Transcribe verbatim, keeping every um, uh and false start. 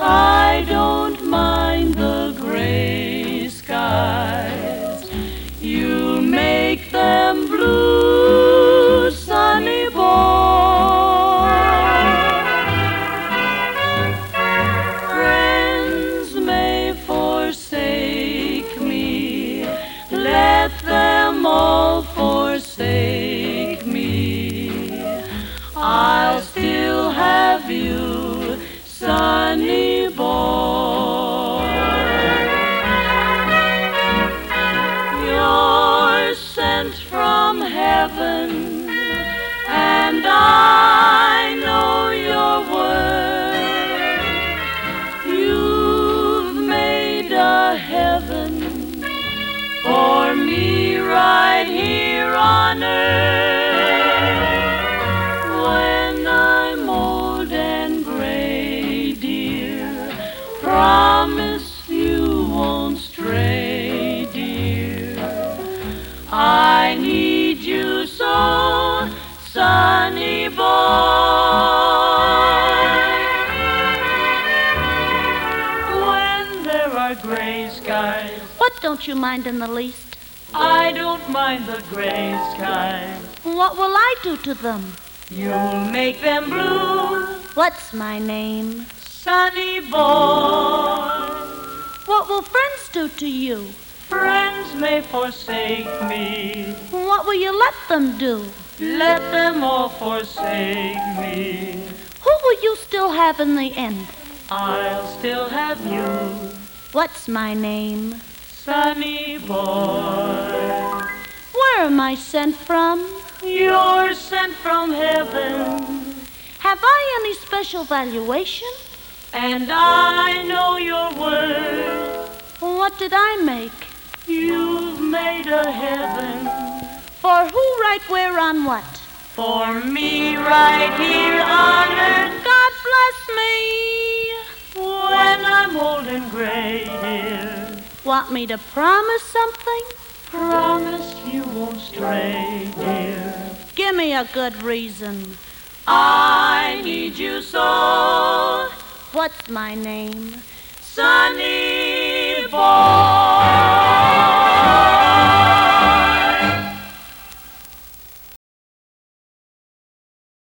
I don't mind the gray skies. You make them blue, sunny boy. Friends may forsake me, let them all forsake me. I'll still have you, sunny boy. You're sent from heaven, and I know your worth. You've made a heaven for me right here on earth. When I'm old and gray, dear, promise you won't stray, dear. I need you so, sunny boy. When there are gray skies, What don't you mind in the least? I don't mind the gray skies. What will I do to them? You'll make them blue, What's my name? sunny boy. What will friends do to you? Friends may forsake me, What will you let them do? let them all forsake me. Who will you still have in the end? I'll still have you, What's my name? sunny boy. Where am I sent from? You're sent from heaven, Have I any special valuation? and I know your worth. What did I make? You've made a heaven For who, right where, on what? for me right here on earth. God bless me. When I'm old and gray, dear, Want me to promise something? promise you won't stray, dear. Give me a good reason. I need you so, What's my name? sunny boy.